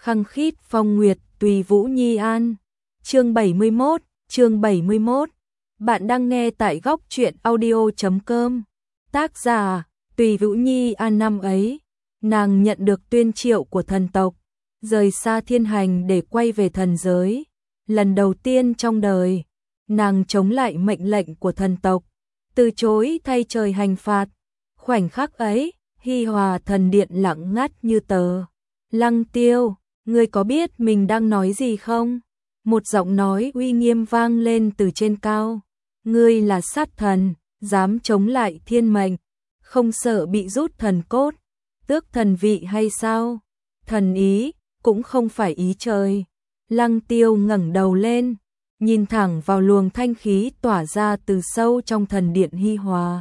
khăng khít phong nguyệt tùy vũ nhi an. Chương 71. Bạn đang nghe tại góc truyện audio.com. Tác giả Tùy Vũ Nhi An. Năm ấy, nàng nhận được tuyên triệu của thần tộc, rời xa thiên hành để quay về thần giới. Lần đầu tiên trong đời, nàng chống lại mệnh lệnh của thần tộc, từ chối thay trời hành phạt. Khoảnh khắc ấy, Hi Hòa thần điện lặng ngắt như tờ. Lăng Tiêu, ngươi có biết mình đang nói gì không? Một giọng nói uy nghiêm vang lên từ trên cao. Ngươi là sát thần, dám chống lại thiên mệnh, không sợ bị rút thần cốt, tước thần vị hay sao? Thần ý, cũng không phải ý trời. Lăng Tiêu ngẩng đầu lên, nhìn thẳng vào luồng thanh khí tỏa ra từ sâu trong thần điện Hi Hòa.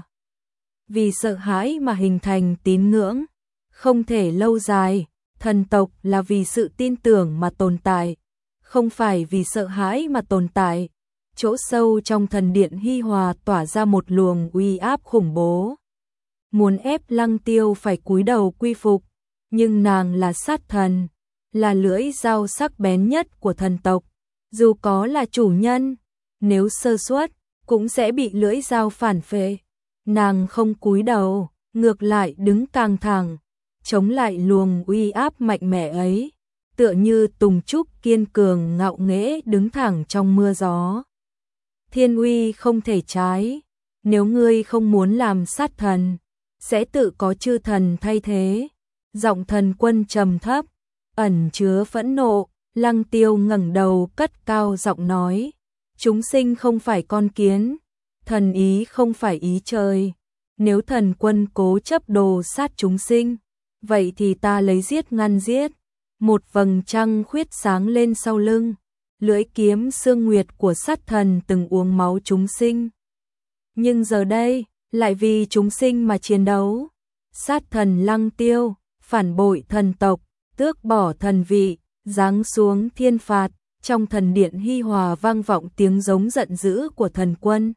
Vì sợ hãi mà hình thành tín ngưỡng, không thể lâu dài. Thần tộc là vì sự tin tưởng mà tồn tại, không phải vì sợ hãi mà tồn tại. Chỗ sâu trong thần điện Hi Hòa tỏa ra một luồng uy áp khủng bố, muốn ép Lăng Tiêu phải cúi đầu quy phục. Nhưng nàng là sát thần, là lưỡi dao sắc bén nhất của thần tộc. Dù có là chủ nhân, nếu sơ suất, cũng sẽ bị lưỡi dao phản phệ. Nàng không cúi đầu, ngược lại đứng càng thẳng, chống lại luồng uy áp mạnh mẽ ấy, tựa như tùng trúc kiên cường ngạo nghễ đứng thẳng trong mưa gió. Thiên uy không thể trái, nếu ngươi không muốn làm sát thần, sẽ tự có chư thần thay thế. Giọng thần quân trầm thấp, ẩn chứa phẫn nộ. Lăng Tiêu ngẩng đầu cất cao giọng nói, chúng sinh không phải con kiến, thần ý không phải ý trời. Nếu thần quân cố chấp đồ sát chúng sinh, vậy thì ta lấy giết ngăn giết. Một vầng trăng khuyết sáng lên sau lưng, lưỡi kiếm sương nguyệt của sát thần từng uống máu chúng sinh, nhưng giờ đây lại vì chúng sinh mà chiến đấu. Sát thần Lăng Tiêu phản bội thần tộc, tước bỏ thần vị, giáng xuống thiên phạt. Trong thần điện Hi Hòa vang vọng tiếng giống giận dữ của thần quân.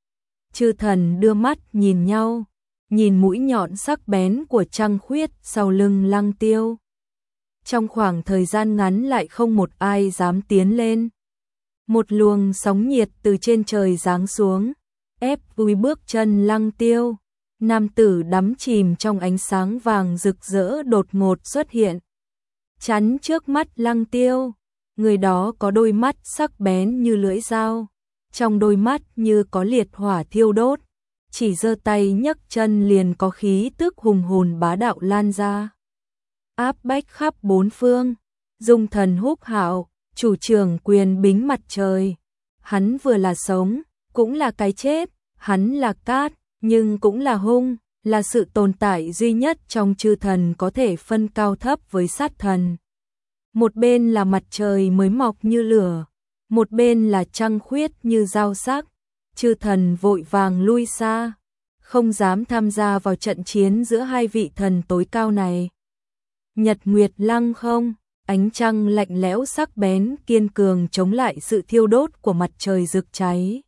Chư thần đưa mắt nhìn nhau, nhìn mũi nhọn sắc bén của trăng khuyết sau lưng Lăng Tiêu. Trong khoảng thời gian ngắn lại không một ai dám tiến lên. Một luồng sóng nhiệt từ trên trời giáng xuống, ép vùi bước chân Lăng Tiêu. Nam tử đắm chìm trong ánh sáng vàng rực rỡ đột ngột xuất hiện, chắn trước mắt Lăng Tiêu. Người đó có đôi mắt sắc bén như lưỡi dao, trong đôi mắt như có liệt hỏa thiêu đốt, chỉ giơ tay nhấc chân liền có khí tức hùng hồn bá đạo lan ra, áp bách khắp bốn phương. Dung thần húc hạo, chủ trưởng quyền bính mặt trời. Hắn vừa là sống, cũng là cái chết. Hắn là cát, nhưng cũng là hung, là sự tồn tại duy nhất trong chư thần có thể phân cao thấp với sát thần. Một bên là mặt trời mới mọc như lửa, một bên là trăng khuyết như dao sắc. Chư thần vội vàng lui xa, không dám tham gia vào trận chiến giữa hai vị thần tối cao này. Nhật nguyệt lăng không, ánh trăng lạnh lẽo sắc bén kiên cường chống lại sự thiêu đốt của mặt trời rực cháy.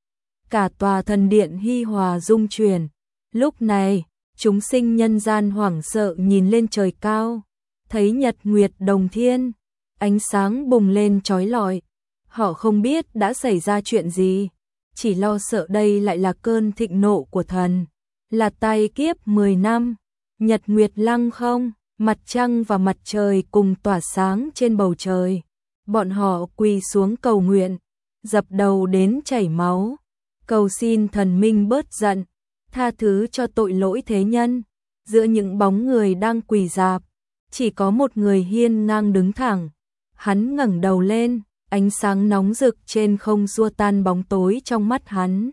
Cả tòa thần điện Hi Hòa rung chuyển. Lúc này, chúng sinh nhân gian hoảng sợ nhìn lên trời cao, thấy nhật nguyệt đồng thiên, ánh sáng bùng lên chói lọi. Họ không biết đã xảy ra chuyện gì, chỉ lo sợ đây lại là cơn thịnh nộ của thần, là tai kiếp 10 năm. Nhật nguyệt lăng không, mặt trăng và mặt trời cùng tỏa sáng trên bầu trời. Bọn họ quỳ xuống cầu nguyện, dập đầu đến chảy máu, cầu xin thần minh bớt giận, tha thứ cho tội lỗi thế nhân. Giữa những bóng người đang quỳ rạp, chỉ có một người hiên ngang đứng thẳng. Hắn ngẩng đầu lên, ánh sáng nóng rực trên không xua tan bóng tối trong mắt hắn.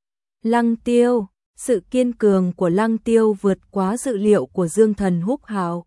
Lăng Tiêu, sự kiên cường của Lăng Tiêu vượt quá dự liệu của Dương Thần húc hạo.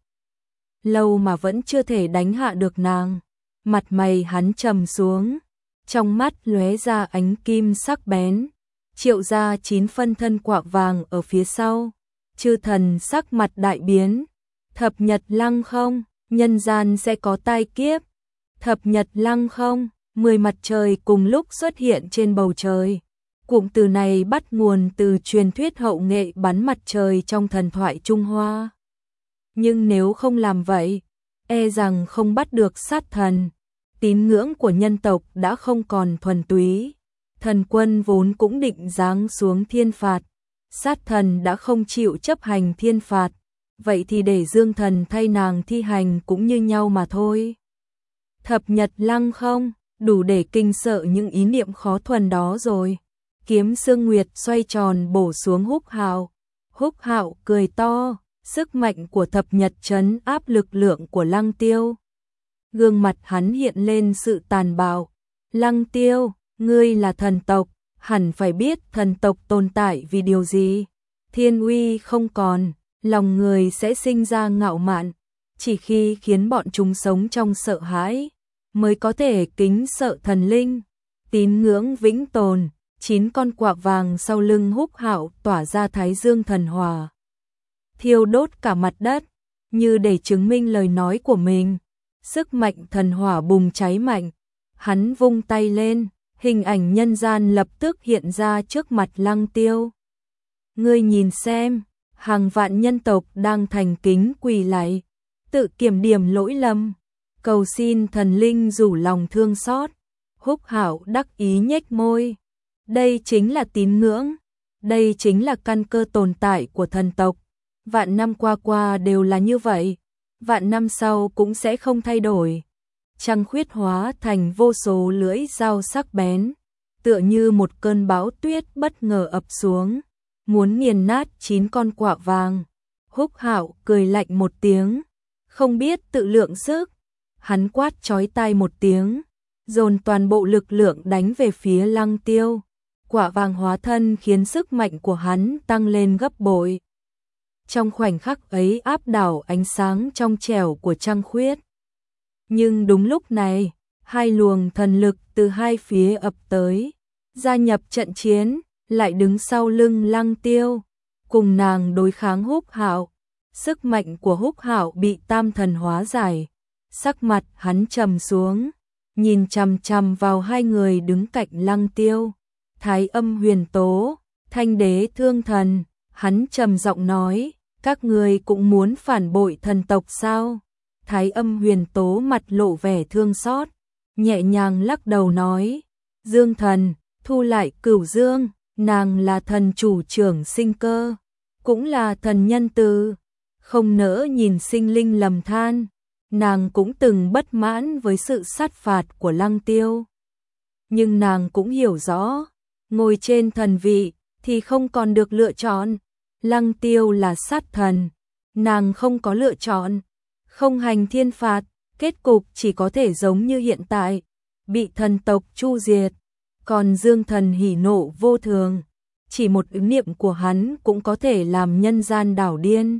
Lâu mà vẫn chưa thể đánh hạ được nàng. Mặt mày hắn trầm xuống, trong mắt lóe ra ánh kim sắc bén. Triệu ra 9 phân thân quạ vàng ở phía sau. Chư thần sắc mặt đại biến. Thập nhật lăng không, nhân gian sẽ có tai kiếp. Thập nhật lăng không, 10 mặt trời cùng lúc xuất hiện trên bầu trời. Cụm từ này bắt nguồn từ truyền thuyết hậu nghệ bắn mặt trời trong thần thoại Trung Hoa. Nhưng nếu không làm vậy, e rằng không bắt được sát thần. Tín ngưỡng của nhân tộc đã không còn thuần túy. Thần quân vốn cũng định giáng xuống thiên phạt. Sát thần đã không chịu chấp hành thiên phạt. Vậy thì để dương thần thay nàng thi hành cũng như nhau mà thôi. Thập nhật lăng không, đủ để kinh sợ những ý niệm khó thuần đó rồi. Kiếm Sương Nguyệt xoay tròn bổ xuống Húc Hạo. Húc Hạo cười to, sức mạnh của thập nhật trấn áp lực lượng của Lăng Tiêu. Gương mặt hắn hiện lên sự tàn bạo. Lăng Tiêu, ngươi là thần tộc, hẳn phải biết thần tộc tồn tại vì điều gì. Thiên uy không còn, lòng người sẽ sinh ra ngạo mạn. Chỉ khi khiến bọn chúng sống trong sợ hãi, mới có thể kính sợ thần linh. Tín ngưỡng vĩnh tồn. 9 con quạ vàng sau lưng Húc Hạo tỏa ra thái dương thần hỏa, thiêu đốt cả mặt đất, như để chứng minh lời nói của mình. Sức mạnh thần hỏa bùng cháy mạnh, hắn vung tay lên, hình ảnh nhân gian lập tức hiện ra trước mặt Lăng Tiêu. Ngươi nhìn xem, hàng vạn nhân tộc đang thành kính quỳ lạy, tự kiểm điểm lỗi lầm, cầu xin thần linh rủ lòng thương xót. Húc Hạo đắc ý nhếch môi. Đây chính là tín ngưỡng, đây chính là căn cơ tồn tại của thần tộc. Vạn năm qua đều là như vậy, vạn năm sau cũng sẽ không thay đổi. Trăng khuyết hóa thành vô số lưỡi dao sắc bén, tựa như một cơn bão tuyết bất ngờ ập xuống, muốn nghiền nát 9 con quạ vàng. Húc Hạo cười lạnh một tiếng, không biết tự lượng sức. Hắn quát chói tai một tiếng, dồn toàn bộ lực lượng đánh về phía Lăng Tiêu. Quả vàng hóa thân khiến sức mạnh của hắn tăng lên gấp bội. Trong khoảnh khắc ấy áp đảo ánh sáng trong trẻo của trăng khuyết. Nhưng đúng lúc này, hai luồng thần lực từ hai phía ập tới, gia nhập trận chiến, lại đứng sau lưng Lăng Tiêu, cùng nàng đối kháng Húc Hạo. Sức mạnh của Húc Hạo bị tam thần hóa giải, sắc mặt hắn trầm xuống, nhìn chằm chằm vào hai người đứng cạnh Lăng Tiêu. Thái Âm Huyền Tố, Thanh Đế Thương Thần, hắn trầm giọng nói, các ngươi cũng muốn phản bội thần tộc sao? Thái Âm Huyền Tố mặt lộ vẻ thương xót, nhẹ nhàng lắc đầu nói, Dương Thần, thu lại Cửu Dương, nàng là thần chủ trưởng sinh cơ, cũng là thần nhân từ, không nỡ nhìn sinh linh lầm than, nàng cũng từng bất mãn với sự sát phạt của Lăng Tiêu. Nhưng nàng cũng hiểu rõ, ngồi trên thần vị thì không còn được lựa chọn. Lăng Tiêu là sát thần, nàng không có lựa chọn, không hành thiên phạt, kết cục chỉ có thể giống như hiện tại, bị thần tộc chu diệt. Còn Dương Thần hỉ nộ vô thường, chỉ một ý niệm của hắn cũng có thể làm nhân gian đảo điên.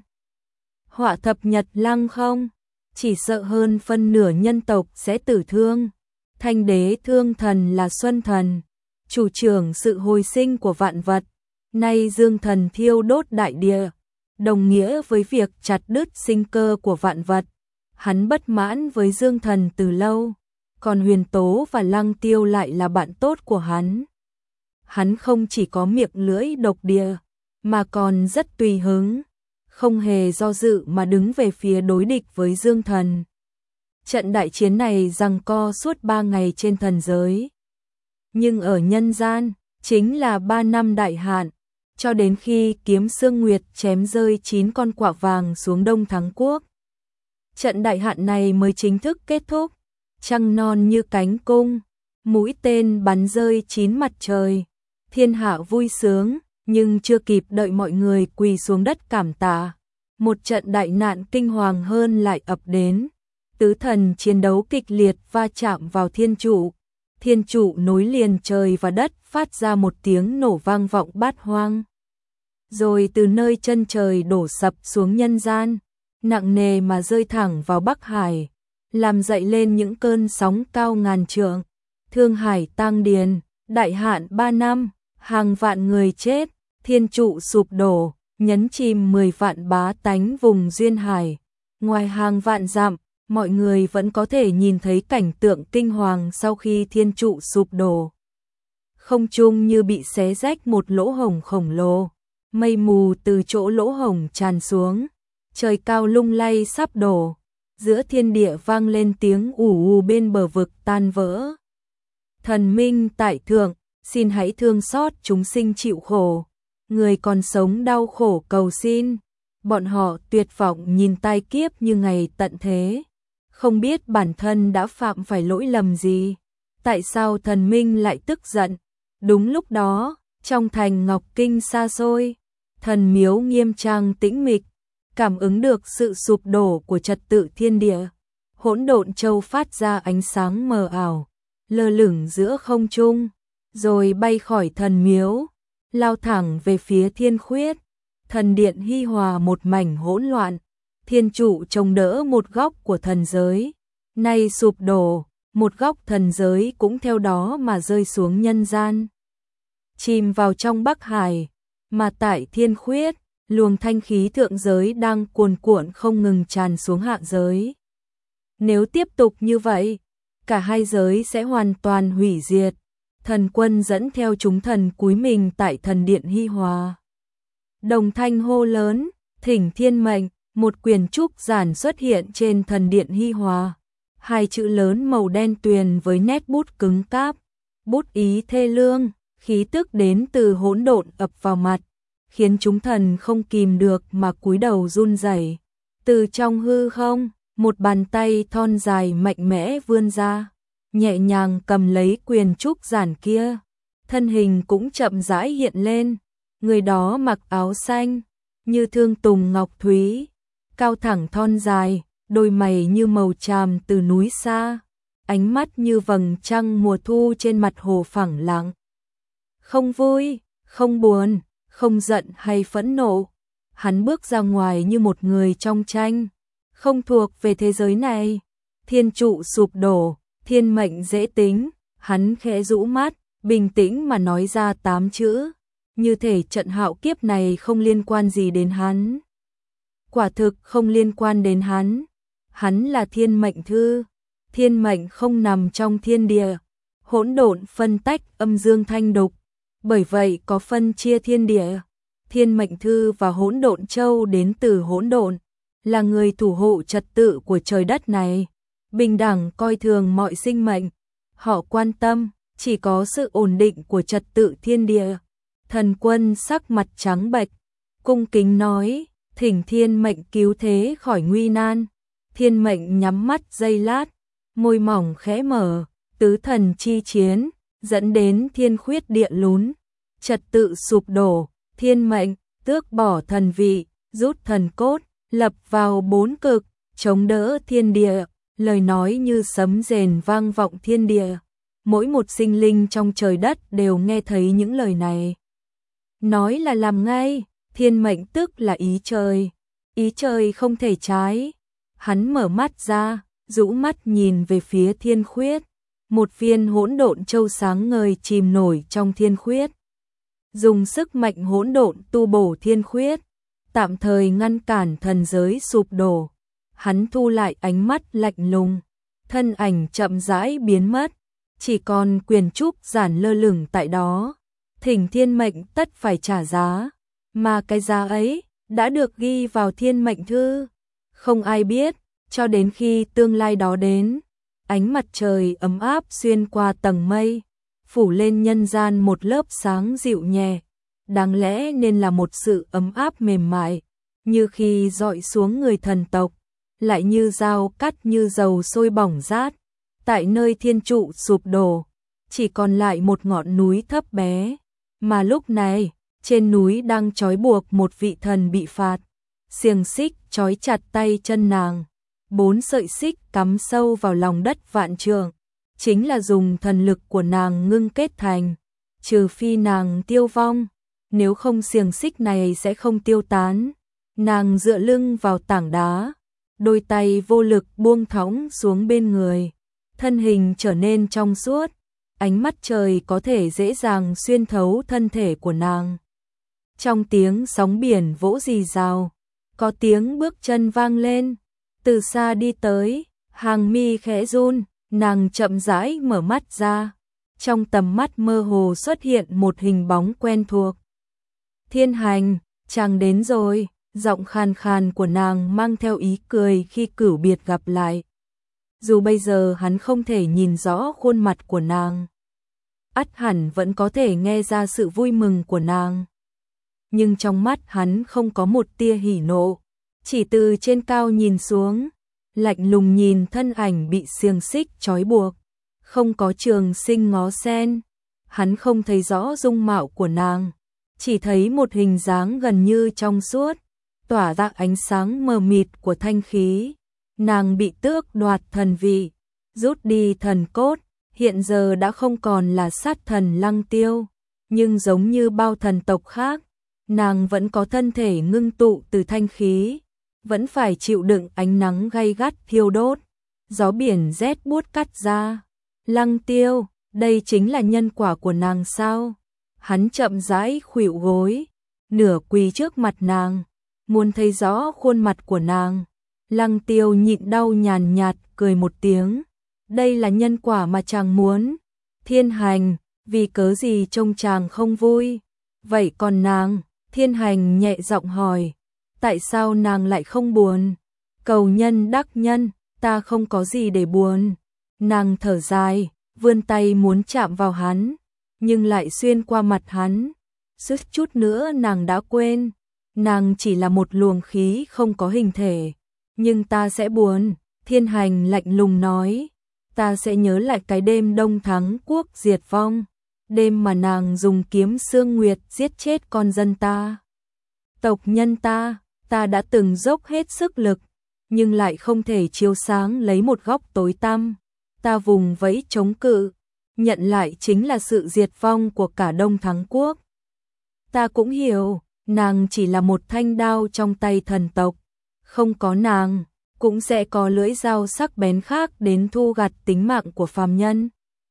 Họa thập nhật lăng không, chỉ sợ hơn phân nửa nhân tộc sẽ tử thương. Thanh Đế Thương Thần là Xuân Thần, chủ trưởng sự hồi sinh của vạn vật. Nay Dương Thần thiêu đốt đại địa, đồng nghĩa với việc chặt đứt sinh cơ của vạn vật. Hắn bất mãn với Dương Thần từ lâu, còn Huyền Tố và Lăng Tiêu lại là bạn tốt của hắn. Hắn không chỉ có miệng lưỡi độc địa, mà còn rất tùy hứng, không hề do dự mà đứng về phía đối địch với Dương Thần. Trận đại chiến này giằng co suốt 3 ngày trên thần giới. Nhưng ở nhân gian, chính là 3 năm đại hạn, cho đến khi Kiếm Sương Nguyệt chém rơi 9 con quạ vàng xuống Đông Thắng Quốc. Trận đại hạn này mới chính thức kết thúc, trăng non như cánh cung, mũi tên bắn rơi 9 mặt trời. Thiên hạ vui sướng, nhưng chưa kịp đợi mọi người quỳ xuống đất cảm tạ, một trận đại nạn kinh hoàng hơn lại ập đến. Tứ thần chiến đấu kịch liệt va chạm vào thiên trụ. Thiên trụ nối liền trời và đất phát ra một tiếng nổ vang vọng bát hoang. Rồi từ nơi chân trời đổ sập xuống nhân gian, nặng nề mà rơi thẳng vào Bắc Hải, làm dậy lên những cơn sóng cao ngàn trượng. Thương Hải tang điền, đại hạn 3 năm, hàng vạn người chết, thiên trụ sụp đổ, nhấn chìm 10 vạn bá tánh vùng duyên hải. Ngoài hàng vạn dặm, mọi người vẫn có thể nhìn thấy cảnh tượng kinh hoàng sau khi thiên trụ sụp đổ. Không trung như bị xé rách một lỗ hổng khổng lồ, mây mù từ chỗ lỗ hổng tràn xuống, trời cao lung lay sắp đổ, giữa thiên địa vang lên tiếng ù ù bên bờ vực tan vỡ. Thần minh tại thượng, xin hãy thương xót chúng sinh chịu khổ, người còn sống đau khổ cầu xin. Bọn họ tuyệt vọng nhìn tai kiếp như ngày tận thế, không biết bản thân đã phạm phải lỗi lầm gì. Tại sao thần minh lại tức giận? Đúng lúc đó, trong thành Ngọc Kinh xa xôi, thần miếu nghiêm trang tĩnh mịch, cảm ứng được sự sụp đổ của trật tự thiên địa. Hỗn độn châu phát ra ánh sáng mờ ảo, lơ lửng giữa không trung, rồi bay khỏi thần miếu, lao thẳng về phía thiên khuyết. Thần điện hi hòa một mảnh hỗn loạn, thiên trụ trông đỡ một góc của thần giới, nay sụp đổ, một góc thần giới cũng theo đó mà rơi xuống nhân gian, chìm vào trong Bắc Hải. Mà tại thiên khuyết, luồng thanh khí thượng giới đang cuồn cuộn không ngừng tràn xuống hạ giới. Nếu tiếp tục như vậy, cả hai giới sẽ hoàn toàn hủy diệt. Thần quân dẫn theo chúng thần cúi mình tại thần điện hi hòa, đồng thanh hô lớn, thỉnh thiên mệnh. Một quyển trúc giản xuất hiện trên thần điện hi hòa, hai chữ lớn màu đen tuyền với nét bút cứng cáp, bút ý thê lương, khí tức đến từ hỗn độn ập vào mặt, khiến chúng thần không kìm được mà cúi đầu run rẩy. Từ trong hư không, một bàn tay thon dài mạnh mẽ vươn ra, nhẹ nhàng cầm lấy quyển trúc giản kia. Thân hình cũng chậm rãi hiện lên, người đó mặc áo xanh, như thương tùng ngọc thúy, cao thẳng thon dài, đôi mày như màu tràm từ núi xa, ánh mắt như vầng trăng mùa thu trên mặt hồ phẳng lặng. Không vui, không buồn, không giận hay phẫn nộ, hắn bước ra ngoài như một người trong tranh, không thuộc về thế giới này. Thiên trụ sụp đổ, thiên mệnh dễ tính, hắn khẽ rũ mắt, bình tĩnh mà nói ra 8 chữ, như thể trận hạo kiếp này không liên quan gì đến hắn. Quả thực không liên quan đến hắn. Hắn là thiên mệnh thư, thiên mệnh không nằm trong thiên địa, hỗn độn phân tách âm dương thanh đục, bởi vậy có phân chia thiên địa. Thiên mệnh thư và hỗn độn châu đến từ hỗn độn, là người thủ hộ trật tự của trời đất này, bình đẳng coi thường mọi sinh mệnh. Họ quan tâm chỉ có sự ổn định của trật tự thiên địa. Thần quân sắc mặt trắng bệch, cung kính nói, thỉnh thiên mệnh cứu thế khỏi nguy nan. Thiên mệnh nhắm mắt giây lát, môi mỏng khẽ mở, tứ thần chi chiến, dẫn đến thiên khuyết địa lún, trật tự sụp đổ. Thiên mệnh tước bỏ thần vị, rút thần cốt, lập vào 4 cực, chống đỡ thiên địa. Lời nói như sấm rền vang vọng thiên địa, mỗi một sinh linh trong trời đất đều nghe thấy những lời này. Nói là làm ngay, thiên mệnh tức là ý trời không thể trái. Hắn mở mắt ra, rũ mắt nhìn về phía thiên khuyết, một viên hỗn độn châu sáng ngời chìm nổi trong thiên khuyết. Dùng sức mạnh hỗn độn tu bổ thiên khuyết, tạm thời ngăn cản thần giới sụp đổ. Hắn thu lại ánh mắt lạnh lùng, thân ảnh chậm rãi biến mất, chỉ còn quyển trúc giản lơ lửng tại đó. Thỉnh thiên mệnh tất phải trả giá, mà cái giá ấy đã được ghi vào thiên mệnh thư. Không ai biết, cho đến khi tương lai đó đến, ánh mặt trời ấm áp xuyên qua tầng mây, phủ lên nhân gian một lớp sáng dịu nhẹ, đáng lẽ nên là một sự ấm áp mềm mại, như khi dọi xuống người thần tộc, lại như dao cắt như dầu sôi bỏng rát. Tại nơi thiên trụ sụp đổ, chỉ còn lại một ngọn núi thấp bé, mà lúc này, trên núi đang trói buộc một vị thần bị phạt. Xiềng xích trói chặt tay chân nàng, 4 sợi xích cắm sâu vào lòng đất vạn trượng, chính là dùng thần lực của nàng ngưng kết thành. Trừ phi nàng tiêu vong, nếu không xiềng xích này sẽ không tiêu tán. Nàng dựa lưng vào tảng đá, đôi tay vô lực buông thõng xuống bên người, thân hình trở nên trong suốt, ánh mắt trời có thể dễ dàng xuyên thấu thân thể của nàng. Trong tiếng sóng biển vỗ rì rào, có tiếng bước chân vang lên, từ xa đi tới, hàng mi khẽ run, nàng chậm rãi mở mắt ra, trong tầm mắt mơ hồ xuất hiện một hình bóng quen thuộc. Thiên Hành, chàng đến rồi. Giọng khàn khàn của nàng mang theo ý cười khi cửu biệt gặp lại. Dù bây giờ hắn không thể nhìn rõ khuôn mặt của nàng, ắt hẳn vẫn có thể nghe ra sự vui mừng của nàng. Nhưng trong mắt hắn không có một tia hỉ nộ, chỉ từ trên cao nhìn xuống, lạnh lùng nhìn thân ảnh bị xiềng xích trói buộc, không có Trường Sinh ngó sen. Hắn không thấy rõ dung mạo của nàng, chỉ thấy một hình dáng gần như trong suốt, tỏa ra ánh sáng mờ mịt của thanh khí. Nàng bị tước đoạt thần vị, rút đi thần cốt, hiện giờ đã không còn là sát thần Lăng Tiêu, nhưng giống như bao thần tộc khác, nàng vẫn có thân thể ngưng tụ từ thanh khí, vẫn phải chịu đựng ánh nắng gay gắt thiêu đốt, gió biển rét buốt cắt ra. Lăng Tiêu, đây chính là nhân quả của nàng sao? Hắn chậm rãi khuỵu gối, nửa quỳ trước mặt nàng, muốn thấy rõ khuôn mặt của nàng. Lăng Tiêu nhịn đau nhàn nhạt cười một tiếng, đây là nhân quả mà chàng muốn. Thiên Hành, vì cớ gì trông chàng không vui? Vậy còn nàng? Thiên Hành nhẹ giọng hỏi, tại sao nàng lại không buồn? Cầu nhân đắc nhân, ta không có gì để buồn. Nàng thở dài, vươn tay muốn chạm vào hắn, nhưng lại xuyên qua mặt hắn. Suýt chút nữa nàng đã quên, nàng chỉ là một luồng khí không có hình thể. Nhưng ta sẽ buồn, Thiên Hành lạnh lùng nói, ta sẽ nhớ lại cái đêm Đông Thắng quốc diệt vong, đêm mà nàng dùng kiếm Sương Nguyệt giết chết con dân ta. Tộc nhân ta đã từng dốc hết sức lực, nhưng lại không thể chiếu sáng lấy một góc tối tăm. Ta vùng vẫy chống cự, nhận lại chính là sự diệt vong của cả Đông Thắng quốc. Ta cũng hiểu, nàng chỉ là một thanh đao trong tay thần tộc, không có nàng, cũng sẽ có lưỡi dao sắc bén khác đến thu gặt tính mạng của phàm nhân.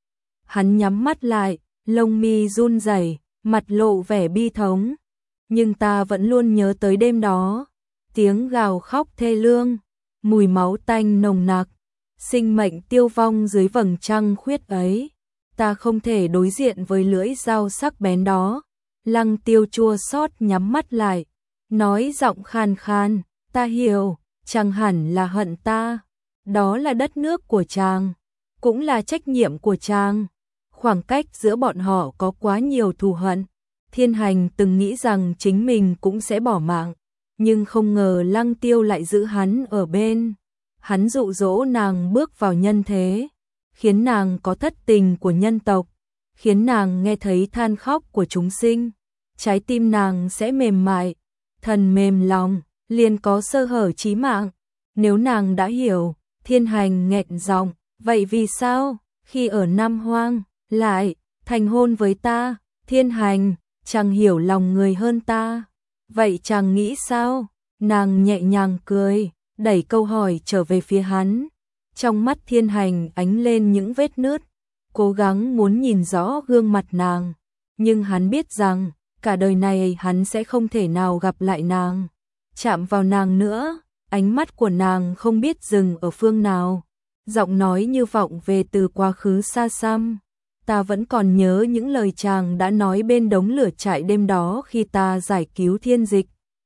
Hắn nhắm mắt lại, lông mi run rẩy, mặt lộ vẻ bi thống. Nhưng ta vẫn luôn nhớ tới đêm đó, tiếng gào khóc thê lương, mùi máu tanh nồng nặc, sinh mệnh tiêu vong dưới vầng trăng khuyết ấy. Ta không thể đối diện với lưỡi dao sắc bén đó. Lăng Tiêu chua xót nhắm mắt lại, nói giọng khàn khàn, ta hiểu, chàng hẳn là hận ta, đó là đất nước của chàng, cũng là trách nhiệm của chàng. Khoảng cách giữa bọn họ có quá nhiều thù hận. Thiên Hành từng nghĩ rằng chính mình cũng sẽ bỏ mạng, nhưng không ngờ Lăng Tiêu lại giữ hắn ở bên. Hắn dụ dỗ nàng bước vào nhân thế, khiến nàng có thất tình của nhân tộc, khiến nàng nghe thấy than khóc của chúng sinh. Trái tim nàng sẽ mềm mại, thần mềm lòng, liền có sơ hở chí mạng. Nếu nàng đã hiểu, Thiên Hành nghẹn giọng, vậy vì sao, khi ở Nam Hoang, lại thành hôn với ta? Thiên Hành, chàng hiểu lòng người hơn ta. Vậy chàng nghĩ sao? Nàng nhẹ nhàng cười, đẩy câu hỏi trở về phía hắn. Trong mắt Thiên Hành ánh lên những vết nứt, cố gắng muốn nhìn rõ gương mặt nàng. Nhưng hắn biết rằng, cả đời này hắn sẽ không thể nào gặp lại nàng, chạm vào nàng nữa. Ánh mắt của nàng không biết dừng ở phương nào, giọng nói như vọng về từ quá khứ xa xăm. Ta vẫn còn nhớ những lời chàng đã nói bên đống lửa trại đêm đó khi ta giải cứu Thiên Dịch.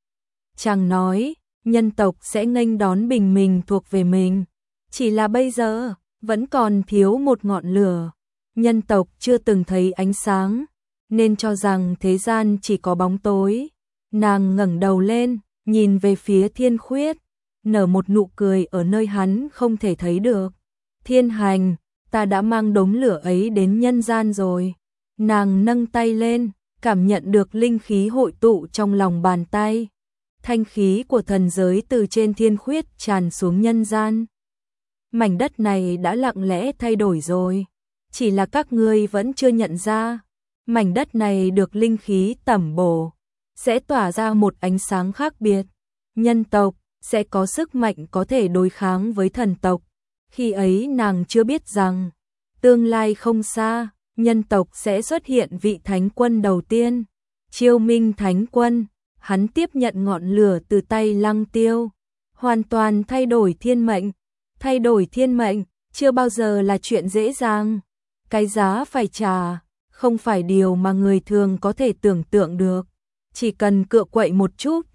Chàng nói, nhân tộc sẽ nghênh đón bình minh thuộc về mình. Chỉ là bây giờ, vẫn còn thiếu một ngọn lửa. Nhân tộc chưa từng thấy ánh sáng, nên cho rằng thế gian chỉ có bóng tối. Nàng ngẩng đầu lên, nhìn về phía Thiên Khuyết, nở một nụ cười ở nơi hắn không thể thấy được. Thiên Hành, ta đã mang đống lửa ấy đến nhân gian rồi. Nàng nâng tay lên, cảm nhận được linh khí hội tụ trong lòng bàn tay. Thanh khí của thần giới từ trên Thiên Khuyết tràn xuống nhân gian. Mảnh đất này đã lặng lẽ thay đổi rồi, chỉ là các ngươi vẫn chưa nhận ra. Mảnh đất này được linh khí tẩm bổ, sẽ tỏa ra một ánh sáng khác biệt. Nhân tộc sẽ có sức mạnh có thể đối kháng với thần tộc. Khi ấy nàng chưa biết rằng, tương lai không xa, nhân tộc sẽ xuất hiện vị thánh quân đầu tiên, Chiêu Minh Thánh Quân. Hắn tiếp nhận ngọn lửa từ tay Lăng Tiêu, hoàn toàn thay đổi thiên mệnh. Thay đổi thiên mệnh chưa bao giờ là chuyện dễ dàng. Cái giá phải trả không phải điều mà người thường có thể tưởng tượng được. Chỉ cần cựa quậy một chút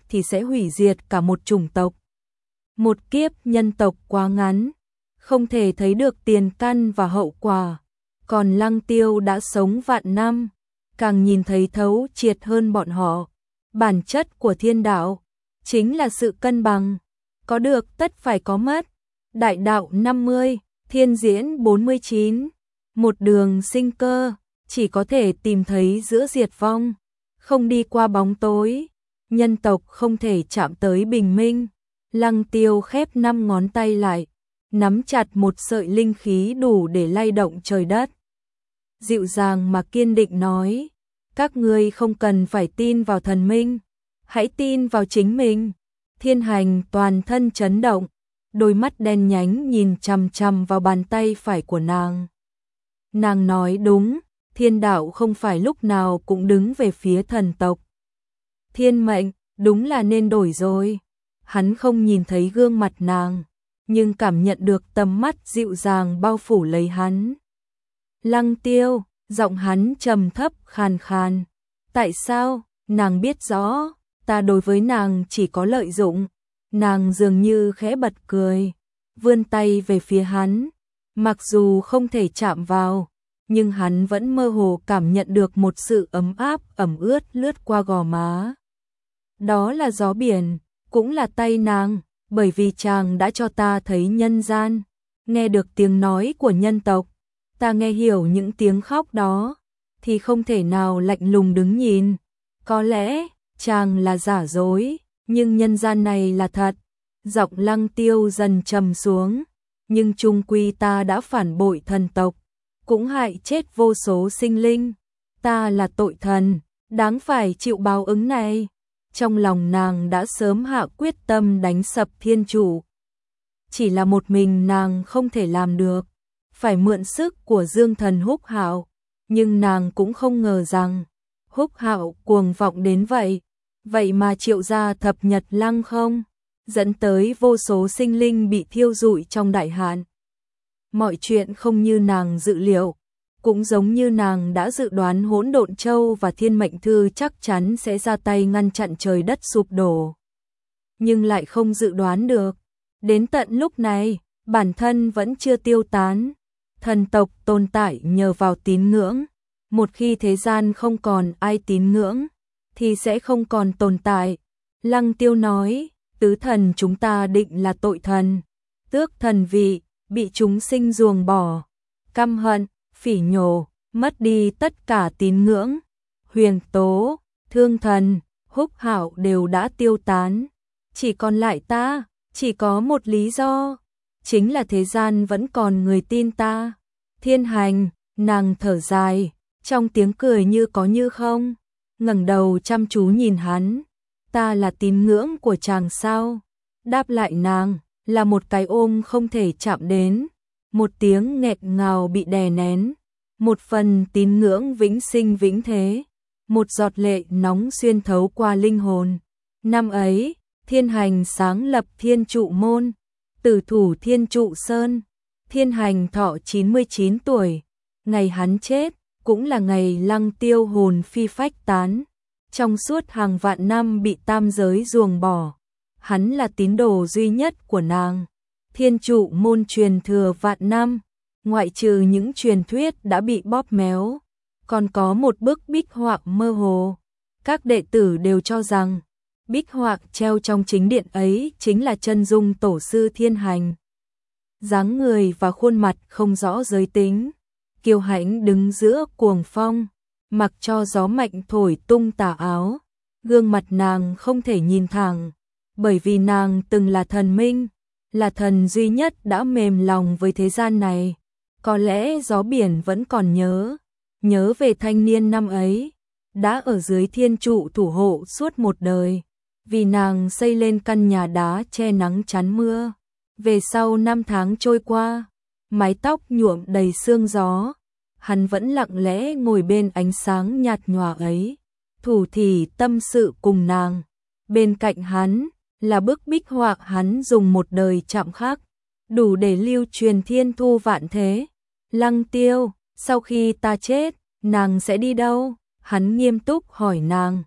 thì sẽ hủy diệt cả một chủng tộc. Một kiếp nhân tộc quá ngắn, không thể thấy được tiền căn và hậu quả. Còn Lăng Tiêu đã sống vạn năm, càng nhìn thấy thấu triệt hơn bọn họ. Bản chất của thiên đạo chính là sự cân bằng, có được tất phải có mất. Đại đạo 50, thiên diễn 49, một đường sinh cơ, chỉ có thể tìm thấy giữa diệt vong, không đi qua bóng tối. Nhân tộc không thể chạm tới bình minh. Lăng Tiêu khép 5 ngón tay lại, nắm chặt một sợi linh khí đủ để lay động trời đất. Dịu dàng mà kiên định nói, các ngươi không cần phải tin vào thần minh, hãy tin vào chính mình. Thiên Hành toàn thân chấn động, đôi mắt đen nhánh nhìn chằm chằm vào bàn tay phải của nàng. Nàng nói đúng, thiên đạo không phải lúc nào cũng đứng về phía thần tộc. Thiên mệnh, đúng là nên đổi rồi. Hắn không nhìn thấy gương mặt nàng, nhưng cảm nhận được tầm mắt dịu dàng bao phủ lấy hắn. Lăng Tiêu, giọng hắn trầm thấp khàn khàn. Tại sao? Nàng biết rõ, ta đối với nàng chỉ có lợi dụng. Nàng dường như khẽ bật cười, vươn tay về phía hắn. Mặc dù không thể chạm vào, nhưng hắn vẫn mơ hồ cảm nhận được một sự ấm áp ẩm ướt lướt qua gò má. Đó là gió biển, cũng là tay nàng, bởi vì chàng đã cho ta thấy nhân gian, nghe được tiếng nói của nhân tộc, ta nghe hiểu những tiếng khóc đó, thì không thể nào lạnh lùng đứng nhìn. Có lẽ, chàng là giả dối, nhưng nhân gian này là thật. Giọng Lăng Tiêu dần trầm xuống, nhưng chung quy ta đã phản bội thần tộc, cũng hại chết vô số sinh linh. Ta là tội thần, đáng phải chịu báo ứng này. Trong lòng nàng đã sớm hạ quyết tâm đánh sập thiên chủ. Chỉ là một mình nàng không thể làm được, phải mượn sức của Dương Thần Húc Hạo, nhưng nàng cũng không ngờ rằng Húc Hạo cuồng vọng đến vậy, vậy mà triệu ra thập nhật lăng không, dẫn tới vô số sinh linh bị thiêu rụi trong đại hạn. Mọi chuyện không như nàng dự liệu, cũng giống như nàng đã dự đoán Hỗn Độn Châu và Thiên Mệnh Thư chắc chắn sẽ ra tay ngăn chặn trời đất sụp đổ. Nhưng lại không dự đoán được, đến tận lúc này, bản thân vẫn chưa tiêu tán. Thần tộc tồn tại nhờ vào tín ngưỡng, một khi thế gian không còn ai tín ngưỡng, thì sẽ không còn tồn tại. Lăng Tiêu nói, tứ thần chúng ta định là tội thần, tước thần vị, bị chúng sinh ruồng bỏ, căm hận, phỉ nhổ, mất đi tất cả tín ngưỡng. Huyền Tố, Thương Thần, Húc Hạo đều đã tiêu tán, chỉ còn lại ta, chỉ có một lý do, chính là thế gian vẫn còn người tin ta. Thiên Hành, nàng thở dài, trong tiếng cười như có như không, ngẩng đầu chăm chú nhìn hắn. Ta là tín ngưỡng của chàng sao? Đáp lại nàng là một cái ôm không thể chạm đến, một tiếng nghẹt ngào bị đè nén, một phần tín ngưỡng vĩnh sinh vĩnh thế, một giọt lệ nóng xuyên thấu qua linh hồn. Năm ấy, Thiên Hành sáng lập Thiên Trụ Môn, tử thủ Thiên Trụ Sơn. Thiên Hành thọ 99 tuổi, ngày hắn chết cũng là ngày Lăng Tiêu hồn phi phách tán. Trong suốt hàng vạn năm bị tam giới ruồng bỏ, hắn là tín đồ duy nhất của nàng. Thiên Trụ Môn truyền thừa vạn năm, ngoại trừ những truyền thuyết đã bị bóp méo, còn có một bức bích họa mơ hồ. Các đệ tử đều cho rằng bích họa treo trong chính điện ấy chính là chân dung tổ sư Thiên Hành. Dáng người và khuôn mặt không rõ giới tính, kiêu hãnh đứng giữa cuồng phong, mặc cho gió mạnh thổi tung tà áo. Gương mặt nàng không thể nhìn thẳng, bởi vì nàng từng là thần minh, là thần duy nhất đã mềm lòng với thế gian này. Có lẽ gió biển vẫn còn nhớ về thanh niên năm ấy, đã ở dưới thiên trụ thủ hộ suốt một đời, vì nàng xây lên căn nhà đá che nắng chắn mưa. Về sau 5 tháng trôi qua, mái tóc nhuộm đầy sương gió, hắn vẫn lặng lẽ ngồi bên ánh sáng nhạt nhòa ấy, thủ thỉ tâm sự cùng nàng. Bên cạnh hắn là bức bích họa hắn dùng một đời chạm khắc, đủ để lưu truyền thiên thu vạn thế. Lăng Tiêu, sau khi ta chết, nàng sẽ đi đâu? Hắn nghiêm túc hỏi nàng.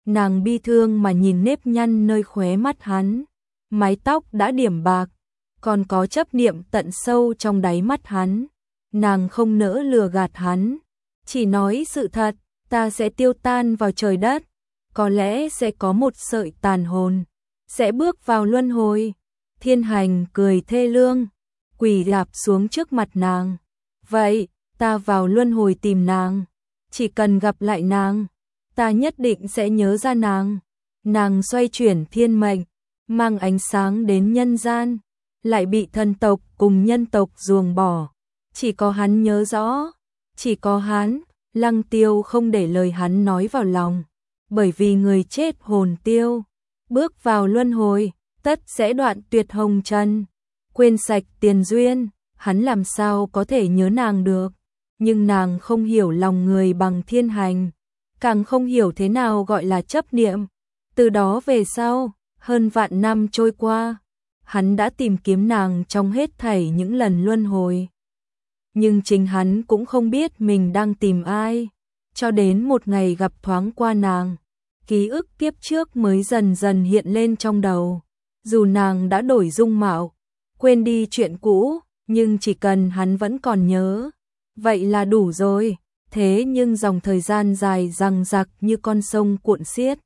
Nàng bi thương mà nhìn nếp nhăn nơi khóe mắt hắn, mái tóc đã điểm bạc, còn có chấp niệm tận sâu trong đáy mắt hắn. Nàng không nỡ lừa gạt hắn, chỉ nói sự thật, ta sẽ tiêu tan vào trời đất, có lẽ sẽ có một sợi tàn hồn, sẽ bước vào luân hồi. Thiên Hành cười thê lương, quỳ rạp xuống trước mặt nàng. Vậy, ta vào luân hồi tìm nàng, chỉ cần gặp lại nàng, ta nhất định sẽ nhớ ra nàng. Nàng xoay chuyển thiên mệnh, mang ánh sáng đến nhân gian, lại bị thần tộc cùng nhân tộc ruồng bỏ. Chỉ có hắn nhớ rõ, chỉ có hắn. Lăng Tiêu không để lời hắn nói vào lòng, bởi vì người chết hồn tiêu, bước vào luân hồi, tất sẽ đoạn tuyệt hồng trần, quên sạch tiền duyên, hắn làm sao có thể nhớ nàng được. Nhưng nàng không hiểu lòng người bằng Thiên Hành, càng không hiểu thế nào gọi là chấp niệm. Từ đó về sau, hơn vạn năm trôi qua, hắn đã tìm kiếm nàng trong hết thảy những lần luân hồi. Nhưng chính hắn cũng không biết mình đang tìm ai, cho đến một ngày gặp thoáng qua nàng, ký ức kiếp trước mới dần dần hiện lên trong đầu. Dù nàng đã đổi dung mạo, quên đi chuyện cũ, nhưng chỉ cần hắn vẫn còn nhớ, vậy là đủ rồi. Thế nhưng dòng thời gian dài dằng dặc như con sông cuộn xiết.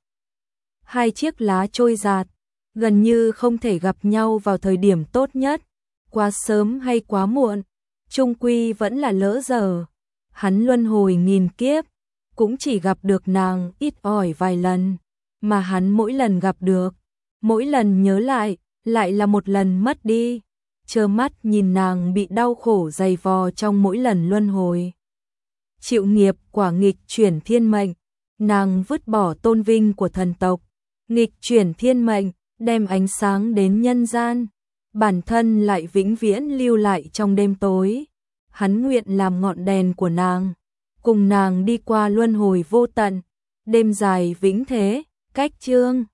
Hai chiếc lá trôi dạt, gần như không thể gặp nhau vào thời điểm tốt nhất, quá sớm hay quá muộn, chung quy vẫn là lỡ giờ. Hắn luân hồi nghìn kiếp, cũng chỉ gặp được nàng ít ỏi vài lần, mà hắn mỗi lần gặp được, mỗi lần nhớ lại là một lần mất đi, trơ mắt nhìn nàng bị đau khổ dày vò trong mỗi lần luân hồi. Chịu nghiệp quả nghịch chuyển thiên mệnh, nàng vứt bỏ tôn vinh của thần tộc, nghịch chuyển thiên mệnh, đem ánh sáng đến nhân gian, bản thân lại vĩnh viễn lưu lại trong đêm tối. Hắn nguyện làm ngọn đèn của nàng, cùng nàng đi qua luân hồi vô tận, đêm dài vĩnh thế. Cách chương